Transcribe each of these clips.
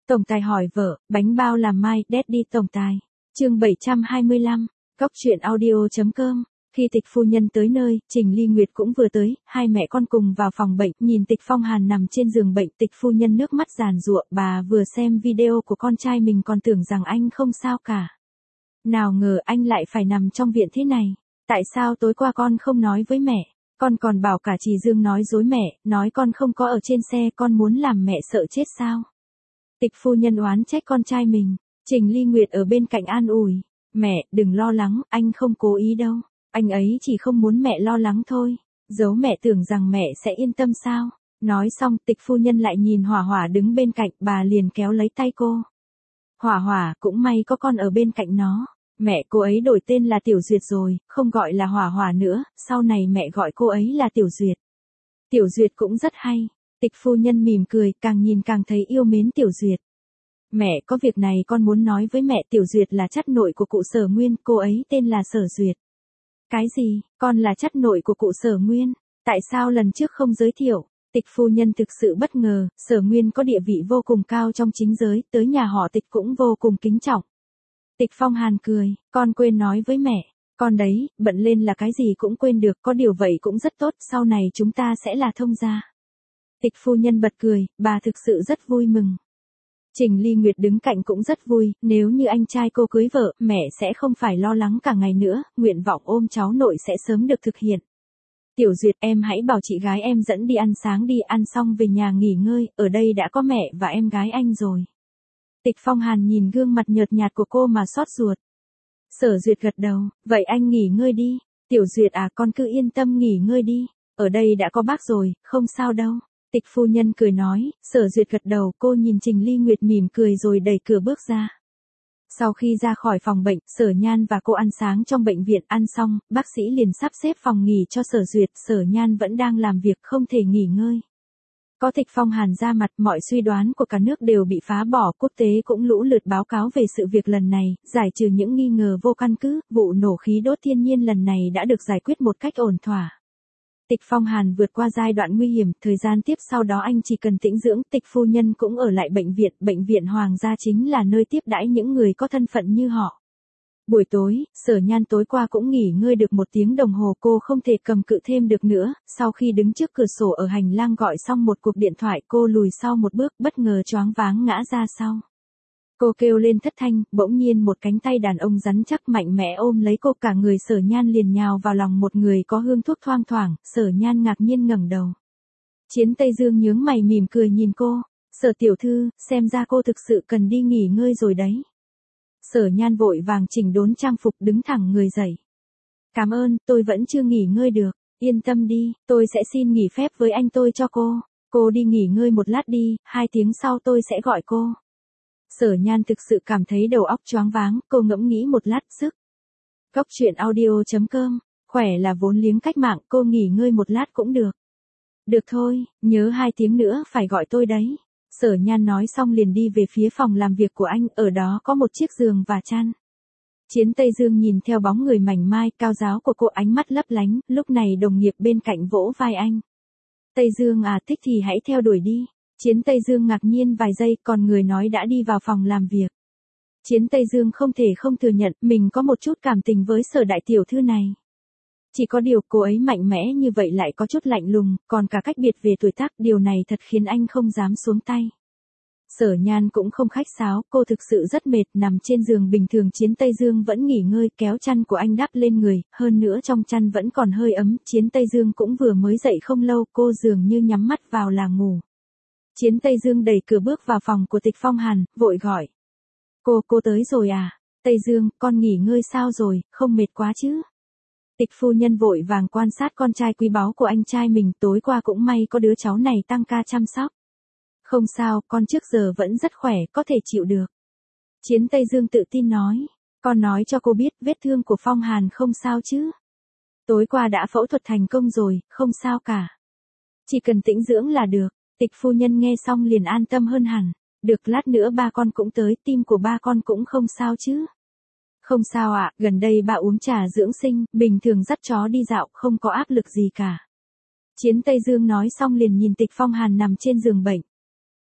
Tổng tài hỏi vợ, bánh bao làm mai, Daddy tổng tài. Chương 725, Góc truyện audio.com. Khi Tịch phu nhân tới nơi, Trình Ly Nguyệt cũng vừa tới, hai mẹ con cùng vào phòng bệnh, nhìn Tịch Phong Hàn nằm trên giường bệnh, Tịch phu nhân nước mắt giàn giụa, bà vừa xem video của con trai mình còn tưởng rằng anh không sao cả. Nào ngờ anh lại phải nằm trong viện thế này. Tại sao tối qua con không nói với mẹ? Con còn bảo cả chị Dương nói dối mẹ, nói con không có ở trên xe, con muốn làm mẹ sợ chết sao? Tịch phu nhân oán trách con trai mình. Trình Ly Nguyệt ở bên cạnh an ủi. Mẹ, đừng lo lắng, anh không cố ý đâu. Anh ấy chỉ không muốn mẹ lo lắng thôi. Giấu mẹ tưởng rằng mẹ sẽ yên tâm sao? Nói xong, Tịch phu nhân lại nhìn Hỏa Hỏa đứng bên cạnh, bà liền kéo lấy tay cô. Hỏa Hỏa, cũng may có con ở bên cạnh nó. Mẹ cô ấy đổi tên là Tiểu Duyệt rồi, không gọi là Hỏa Hỏa nữa, sau này mẹ gọi cô ấy là Tiểu Duyệt. Tiểu Duyệt cũng rất hay. Tịch phu nhân mỉm cười, càng nhìn càng thấy yêu mến Tiểu Duyệt. Mẹ, có việc này con muốn nói với mẹ. Tiểu Duyệt là chắt nội của cụ Sở Nguyên, cô ấy tên là Sở Duyệt. Cái gì, con là chắt nội của cụ Sở Nguyên? Tại sao lần trước không giới thiệu? Tịch phu nhân thực sự bất ngờ, Sở Nguyên có địa vị vô cùng cao trong chính giới, tới nhà họ Tịch cũng vô cùng kính trọng. Tịch Phong Hàn cười, con quên nói với mẹ. Con đấy, bận lên là cái gì cũng quên được, có điều vậy cũng rất tốt, sau này chúng ta sẽ là thông gia. Tịch phu nhân bật cười, bà thực sự rất vui mừng. Trình Ly Nguyệt đứng cạnh cũng rất vui, nếu như anh trai cô cưới vợ, mẹ sẽ không phải lo lắng cả ngày nữa, nguyện vọng ôm cháu nội sẽ sớm được thực hiện. Tiểu Duyệt, em hãy bảo chị gái em dẫn đi ăn sáng đi, ăn xong về nhà nghỉ ngơi, ở đây đã có mẹ và em gái anh rồi. Tịch Phong Hàn nhìn gương mặt nhợt nhạt của cô mà xót ruột. Sở Duyệt gật đầu, vậy anh nghỉ ngơi đi. Tiểu Duyệt à, con cứ yên tâm nghỉ ngơi đi, ở đây đã có bác rồi, không sao đâu. Tịch phu nhân cười nói, Sở Duyệt gật đầu, cô nhìn Trình Ly Nguyệt mỉm cười rồi đẩy cửa bước ra. Sau khi ra khỏi phòng bệnh, Sở Nhan và cô ăn sáng trong bệnh viện, ăn xong, bác sĩ liền sắp xếp phòng nghỉ cho Sở Duyệt, Sở Nhan vẫn đang làm việc không thể nghỉ ngơi. Có Tịch Phong Hàn ra mặt, mọi suy đoán của cả nước đều bị phá bỏ, quốc tế cũng lũ lượt báo cáo về sự việc lần này, giải trừ những nghi ngờ vô căn cứ, vụ nổ khí đốt thiên nhiên lần này đã được giải quyết một cách ổn thỏa. Tịch Phong Hàn vượt qua giai đoạn nguy hiểm, thời gian tiếp sau đó anh chỉ cần tĩnh dưỡng, Tịch phu nhân cũng ở lại bệnh viện Hoàng gia chính là nơi tiếp đãi những người có thân phận như họ. Buổi tối, Sở Nhan tối qua cũng nghỉ ngơi được 1 tiếng đồng hồ, cô không thể cầm cự thêm được nữa, sau khi đứng trước cửa sổ ở hành lang gọi xong một cuộc điện thoại, cô lùi sau một bước, bất ngờ choáng váng ngã ra sau. Cô kêu lên thất thanh, bỗng nhiên một cánh tay đàn ông rắn chắc mạnh mẽ ôm lấy cô, cả người Sở Nhan liền nhào vào lòng một người có hương thuốc thoang thoảng, Sở Nhan ngạc nhiên ngẩng đầu. Chiến Tây Dương nhướng mày mỉm cười nhìn cô, Sở tiểu thư, xem ra cô thực sự cần đi nghỉ ngơi rồi đấy. Sở Nhan vội vàng chỉnh đốn trang phục đứng thẳng người dậy. Cảm ơn, tôi vẫn chưa nghỉ ngơi được, yên tâm đi, tôi sẽ xin nghỉ phép với anh tôi cho cô đi nghỉ ngơi một lát đi, 2 tiếng sau tôi sẽ gọi cô. Sở Nhan thực sự cảm thấy đầu óc choáng váng, cô ngẫm nghĩ một lát, sức. Góc truyện audio.com, khỏe là vốn liếng cách mạng, cô nghỉ ngơi một lát cũng được. Được thôi, nhớ 2 tiếng nữa phải gọi tôi đấy. Sở Nhan nói xong liền đi về phía phòng làm việc của anh, ở đó có một chiếc giường và chăn. Chiến Tây Dương nhìn theo bóng người mảnh mai, cao ráo của cô, ánh mắt lấp lánh, lúc này đồng nghiệp bên cạnh vỗ vai anh. Tây Dương à, thích thì hãy theo đuổi đi. Chiến Tây Dương ngạc nhiên vài giây, còn người nói đã đi vào phòng làm việc. Chiến Tây Dương không thể không thừa nhận, mình có một chút cảm tình với Sở đại tiểu thư này. Chỉ có điều cô ấy mạnh mẽ như vậy lại có chút lạnh lùng, còn cả cách biệt về tuổi tác, điều này thật khiến anh không dám xuống tay. Sở Nhan cũng không khách sáo, cô thực sự rất mệt, nằm trên giường bình thường Chiến Tây Dương vẫn nghỉ ngơi, kéo chăn của anh đắp lên người, hơn nữa trong chăn vẫn còn hơi ấm, Chiến Tây Dương cũng vừa mới dậy không lâu, cô dường như nhắm mắt vào là ngủ. Chiến Tây Dương đẩy cửa bước vào phòng của Tịch Phong Hàn, vội gọi. Cô tới rồi à? Tây Dương, con nghỉ ngơi sao rồi, không mệt quá chứ? Tịch phu nhân vội vàng quan sát con trai quý báu của anh trai mình, tối qua cũng may có đứa cháu này tăng ca chăm sóc. Không sao, con trước giờ vẫn rất khỏe, có thể chịu được. Chiến Tây Dương tự tin nói. Con nói cho cô biết, vết thương của Phong Hàn không sao chứ? Tối qua đã phẫu thuật thành công rồi, không sao cả. Chỉ cần tĩnh dưỡng là được. Tịch phu nhân nghe xong liền an tâm hơn hẳn. Được, lát nữa ba con cũng tới, tim của ba con cũng không sao chứ? Không sao ạ, gần đây ba uống trà dưỡng sinh, bình thường dắt chó đi dạo, không có áp lực gì cả. Chiến Tây Dương nói xong liền nhìn Tịch Phong Hàn nằm trên giường bệnh.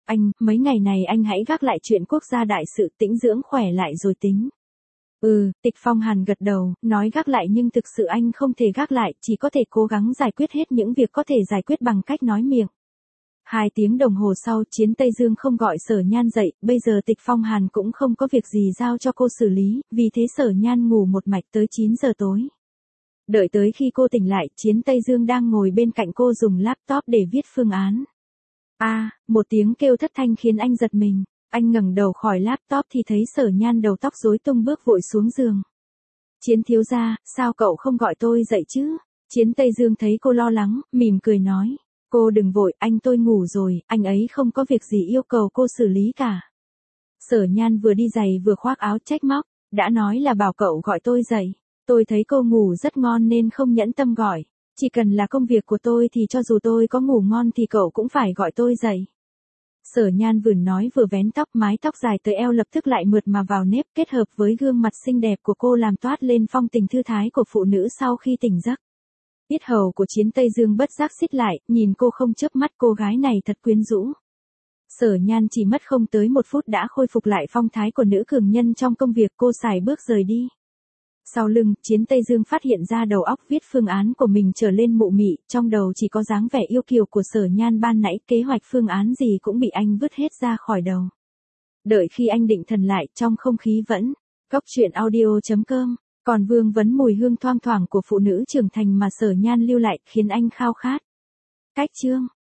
Anh, mấy ngày này anh hãy gác lại chuyện quốc gia đại sự, tĩnh dưỡng khỏe lại rồi tính. Tịch Phong Hàn gật đầu, nói gác lại nhưng thực sự anh không thể gác lại, chỉ có thể cố gắng giải quyết hết những việc có thể giải quyết bằng cách nói miệng. 2 tiếng đồng hồ sau, Chiến Tây Dương không gọi Sở Nhan dậy, bây giờ Tịch Phong Hàn cũng không có việc gì giao cho cô xử lý, vì thế Sở Nhan ngủ một mạch tới 9 giờ tối. Đợi tới khi cô tỉnh lại, Chiến Tây Dương đang ngồi bên cạnh cô dùng laptop để viết phương án. Một tiếng kêu thất thanh khiến anh giật mình. Anh ngẩng đầu khỏi laptop thì thấy Sở Nhan đầu tóc rối tung bước vội xuống giường. Chiến thiếu gia, sao cậu không gọi tôi dậy chứ? Chiến Tây Dương thấy cô lo lắng, mỉm cười nói. Cô đừng vội, tôi ngủ rồi, anh ấy không có việc gì yêu cầu cô xử lý cả. Sở Nhan vừa đi giày vừa khoác áo trách móc, đã nói là bảo cậu gọi tôi dậy. Tôi thấy cô ngủ rất ngon nên không nhẫn tâm gọi. Chỉ cần là công việc của tôi thì cho dù tôi có ngủ ngon thì cậu cũng phải gọi tôi dậy. Sở Nhan vừa nói vừa vén tóc, mái tóc dài tới eo lập tức lại mượt mà vào nếp, kết hợp với gương mặt xinh đẹp của cô làm toát lên phong tình thư thái của phụ nữ sau khi tỉnh giấc. Yết hầu của Chiến Tây Dương bất giác xít lại, nhìn cô không chớp mắt, cô gái này thật quyến rũ. Sở Nhan chỉ mất không tới 1 phút đã khôi phục lại phong thái của nữ cường nhân trong công việc, cô sải bước rời đi. Sau lưng, Chiến Tây Dương phát hiện ra đầu óc viết phương án của mình trở lên mụ mị, trong đầu chỉ có dáng vẻ yêu kiều của Sở Nhan ban nãy, kế hoạch phương án gì cũng bị anh vứt hết ra khỏi đầu. Đợi khi anh định thần lại, trong không khí vẫn góc truyện audio.com, còn vương vấn mùi hương thoang thoảng của phụ nữ trưởng thành mà Sở Nhan lưu lại, khiến anh khao khát. Cách chương